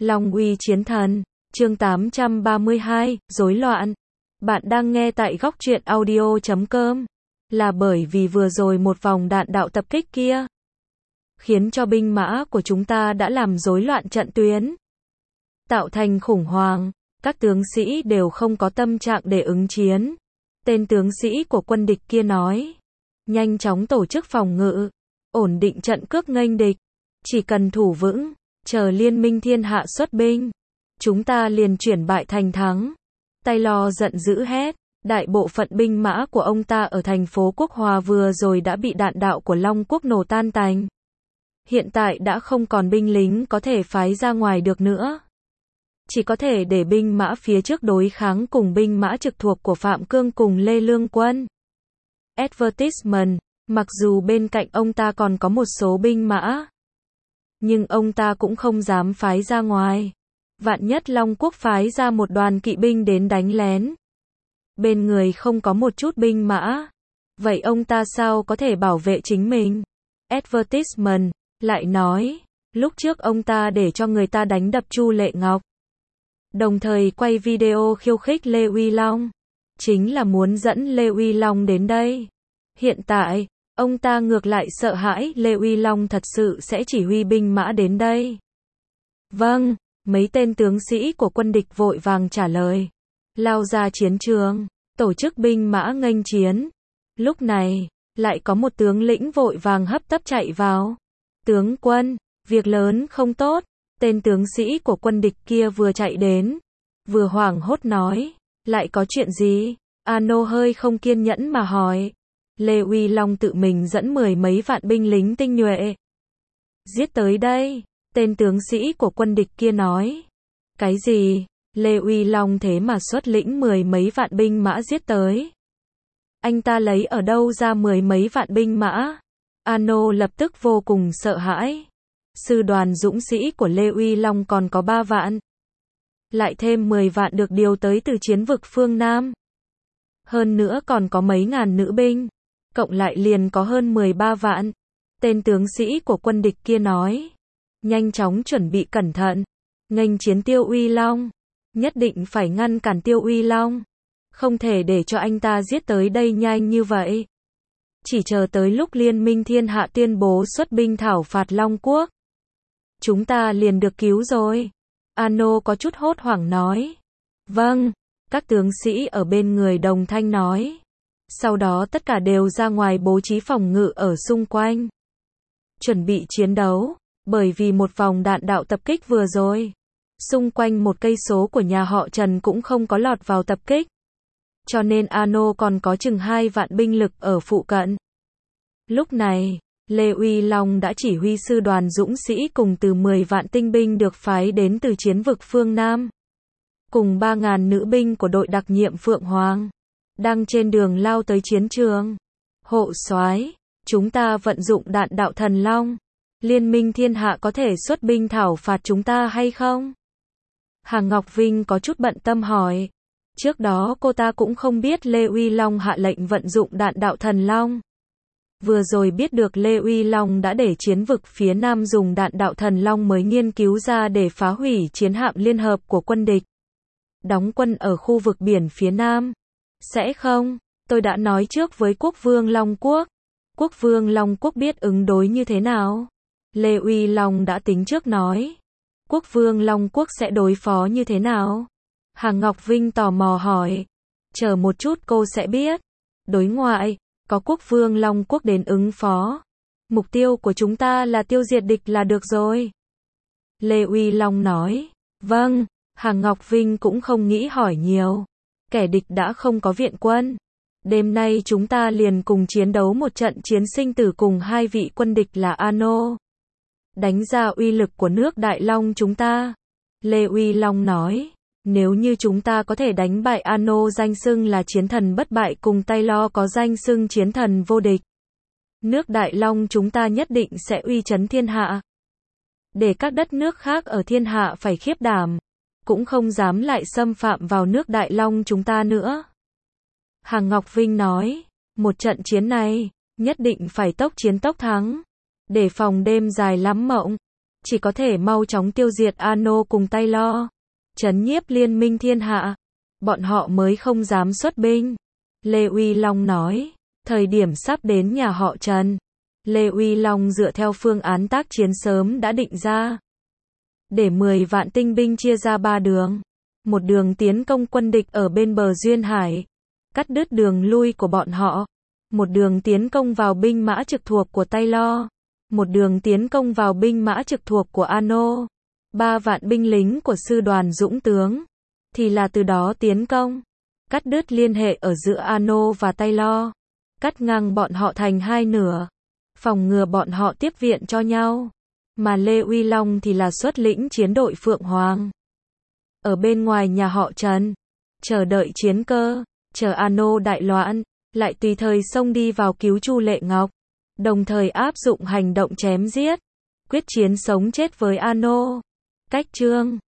Long uy chiến thần, chương 832, rối loạn. Bạn đang nghe tại góc truyện audio.com. Là bởi vì vừa rồi một vòng đạn đạo tập kích kia, khiến cho binh mã của chúng ta đã làm rối loạn trận tuyến, tạo thành khủng hoảng, các tướng sĩ đều không có tâm trạng để ứng chiến. Tên tướng sĩ của quân địch kia nói, nhanh chóng tổ chức phòng ngự, ổn định trận cước nghênh địch, chỉ cần thủ vững, chờ liên minh thiên hạ xuất binh, chúng ta liền chuyển bại thành thắng. Taylor giận dữ hét, đại bộ phận binh mã của ông ta ở thành phố Quốc Hòa vừa rồi đã bị đạn đạo của Long Quốc nổ tan tành. Hiện tại đã không còn binh lính có thể phái ra ngoài được nữa. Chỉ có thể để binh mã phía trước đối kháng cùng binh mã trực thuộc của Phạm Cương cùng Lê Lương Quân. Advertisement, mặc dù bên cạnh ông ta còn có một số binh mã, nhưng ông ta cũng không dám phái ra ngoài. Vạn nhất Long Quốc phái ra một đoàn kỵ binh đến đánh lén, bên người không có một chút binh mã, vậy ông ta sao có thể bảo vệ chính mình? Advertisement lại nói, lúc trước ông ta để cho người ta đánh đập Chu Lệ Ngọc, đồng thời quay video khiêu khích Lê Uy Long, chính là muốn dẫn Lê Uy Long đến đây. Hiện tại, ông ta ngược lại sợ hãi Lê Uy Long thật sự sẽ chỉ huy binh mã đến đây. Vâng, mấy tên tướng sĩ của quân địch vội vàng trả lời, lao ra chiến trường, tổ chức binh mã nghênh chiến. Lúc này, lại có một tướng lĩnh vội vàng hấp tấp chạy vào. Tướng quân, việc lớn không tốt. Tên tướng sĩ của quân địch kia vừa chạy đến, vừa hoảng hốt nói, lại có chuyện gì? Ano hơi không kiên nhẫn mà hỏi. Lê Uy Long tự mình dẫn 10 mấy vạn binh lính tinh nhuệ giết tới đây. Tên tướng sĩ của quân địch kia nói. Cái gì? Lê Uy Long thế mà xuất lĩnh 10 mấy vạn binh mã giết tới? Anh ta lấy ở đâu ra 10 mấy vạn binh mã? Ano lập tức vô cùng sợ hãi. Sư đoàn dũng sĩ của Lê Uy Long còn có 3 vạn. Lại thêm 10 vạn được điều tới từ chiến vực phương Nam. Hơn nữa còn có mấy ngàn nữ binh. Cộng lại liền có hơn 13 vạn. Tên tướng sĩ của quân địch kia nói. Nhanh chóng chuẩn bị cẩn thận. Nghênh chiến Tiêu Uy Long. Nhất định phải ngăn cản Tiêu Uy Long. Không thể để cho anh ta giết tới đây nhanh như vậy. Chỉ chờ tới lúc liên minh thiên hạ tuyên bố xuất binh thảo phạt Long Quốc, chúng ta liền được cứu rồi. Ano có chút hốt hoảng nói. Vâng, các tướng sĩ ở bên người đồng thanh nói. Sau đó tất cả đều ra ngoài bố trí phòng ngự ở xung quanh, chuẩn bị chiến đấu, bởi vì một vòng đạn đạo tập kích vừa rồi, xung quanh 1 cây số của nhà họ Trần cũng không có lọt vào tập kích. Cho nên Ano còn có chừng 2 vạn binh lực ở phụ cận. Lúc này, Lê Uy Long đã chỉ huy sư đoàn dũng sĩ cùng từ 10 vạn tinh binh được phái đến từ chiến vực phương Nam, cùng 3.000 nữ binh của đội đặc nhiệm Phượng Hoàng, đang trên đường lao tới chiến trường. Hộ soái, chúng ta vận dụng đạn đạo thần long, liên minh thiên hạ có thể xuất binh thảo phạt chúng ta hay không? Hàng Ngọc Vinh có chút bận tâm hỏi. Trước đó cô ta cũng không biết Lê Uy Long hạ lệnh vận dụng đạn đạo thần long. Vừa rồi biết được Lê Uy Long đã để chiến vực phía Nam dùng đạn đạo thần long mới nghiên cứu ra để phá hủy chiến hạm liên hợp của quân địch, đóng quân ở khu vực biển phía Nam. Sẽ không, tôi đã nói trước với Quốc vương Long Quốc. Quốc vương Long Quốc biết ứng đối như thế nào. Lê Uy Long đã tính trước nói. Quốc vương Long Quốc sẽ đối phó như thế nào? Hàng Ngọc Vinh tò mò hỏi. Chờ một chút cô sẽ biết. Đối ngoại, có Quốc vương Long Quốc đến ứng phó. Mục tiêu của chúng ta là tiêu diệt địch là được rồi. Lê Uy Long nói. Vâng, Hàng Ngọc Vinh cũng không nghĩ hỏi nhiều. Kẻ địch đã không có viện quân. Đêm nay chúng ta liền cùng chiến đấu một trận chiến sinh tử cùng 2 vị quân địch là Ano. Đánh ra uy lực của nước Đại Long chúng ta. Lê Uy Long nói. Nếu như chúng ta có thể đánh bại Ano danh xưng là chiến thần bất bại cùng Taylor có danh xưng chiến thần vô địch, nước Đại Long chúng ta nhất định sẽ uy chấn thiên hạ. Để các đất nước khác ở thiên hạ phải khiếp đảm, cũng không dám lại xâm phạm vào nước Đại Long chúng ta nữa. Hàng Ngọc Vinh nói, một trận chiến này, nhất định phải tốc chiến tốc thắng, để phòng đêm dài lắm mộng. chỉ có thể mau chóng tiêu diệt Ano cùng Taylor, trấn nhiếp liên minh thiên hạ. Bọn họ mới không dám xuất binh. Lê Uy Long nói, thời điểm sắp đến nhà họ Trần. Lê Uy Long dựa theo phương án tác chiến sớm đã định ra. Để 10 vạn tinh binh chia ra 3 đường. Một đường tiến công quân địch ở bên bờ Duyên Hải, cắt đứt đường lui của bọn họ. Một đường tiến công vào binh mã trực thuộc của Taylor. Một đường tiến công vào binh mã trực thuộc của Ano. 3 vạn binh lính của sư đoàn Dũng tướng. Thì là từ đó tiến công. Cắt đứt liên hệ ở giữa Ano và Taylor. Cắt ngang bọn họ thành hai nửa. Phòng ngừa bọn họ tiếp viện cho nhau. Mà Lê Uy Long thì là xuất lĩnh chiến đội Phượng Hoàng. Ở bên ngoài nhà họ Trần. Chờ đợi chiến cơ. Chờ Ano đại loạn. Lại tùy thời xông đi vào cứu Chu Lệ Ngọc. Đồng thời áp dụng hành động chém giết. Quyết chiến sống chết với Ano. Cách chương